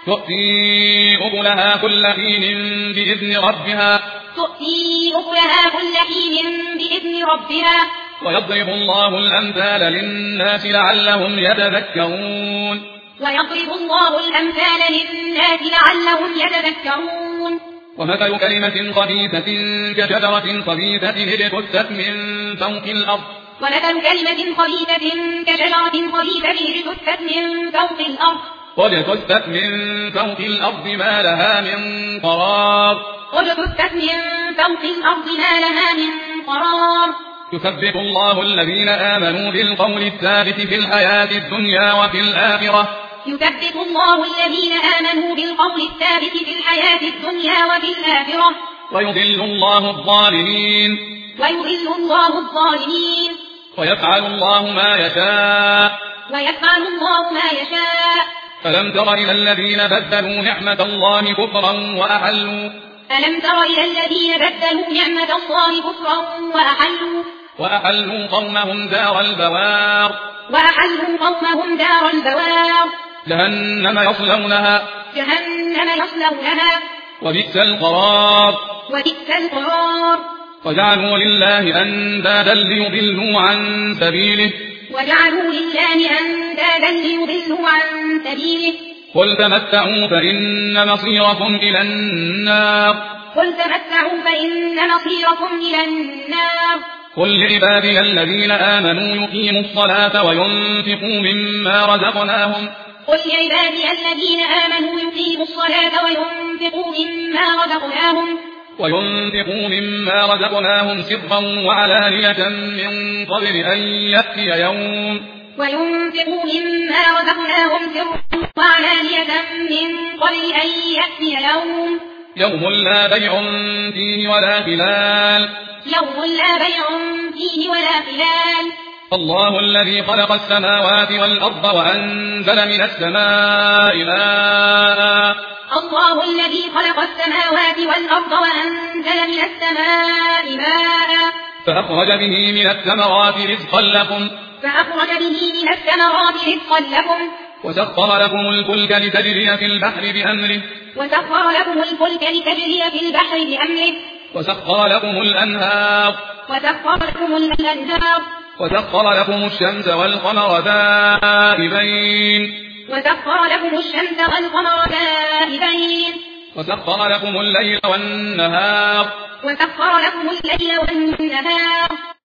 تؤتي أكلها كل حين بإذن ربها ويضرب الله الأمثال للناس لعلهم يتذكرون ومثل كلمة خبيثة كشجرة خبيثة اجتثت من فوق الأرض واجتثت من فوق الأرض ما لها من قرار يثبت الله الذين آمنوا بالقول الثابت في الحياة الدنيا وفي الآخرة ويضل الله الظالمين ويفعل الله ما يشاء ألم تر إلى الذين بدلوا نعمة الله كفرا وأحلوا قومهم دار البوار جهنم يصلونها وبئس القرار وجعلوا لله أندادا ليضلوا عن سبيله قل تمتعوا فإن مصيركم إلى النار قل لعبادي الذين آمنوا يقيموا الصلاة وينفقوا مما رزقناهم سرا وعلانية من قبل أن يأتي يوم لا بيع فيه ولا خلال الله الذي خلق السماوات والأرض وأنزل من السماء ماء فأخرج به من الثمرات رزقا لكم وسخر لكم الفلك لتجري في البحر بأمره وسخر لكم الأنهار وسخر لكم الشمس والقمر دائبين وسخر لكم الليل والنهار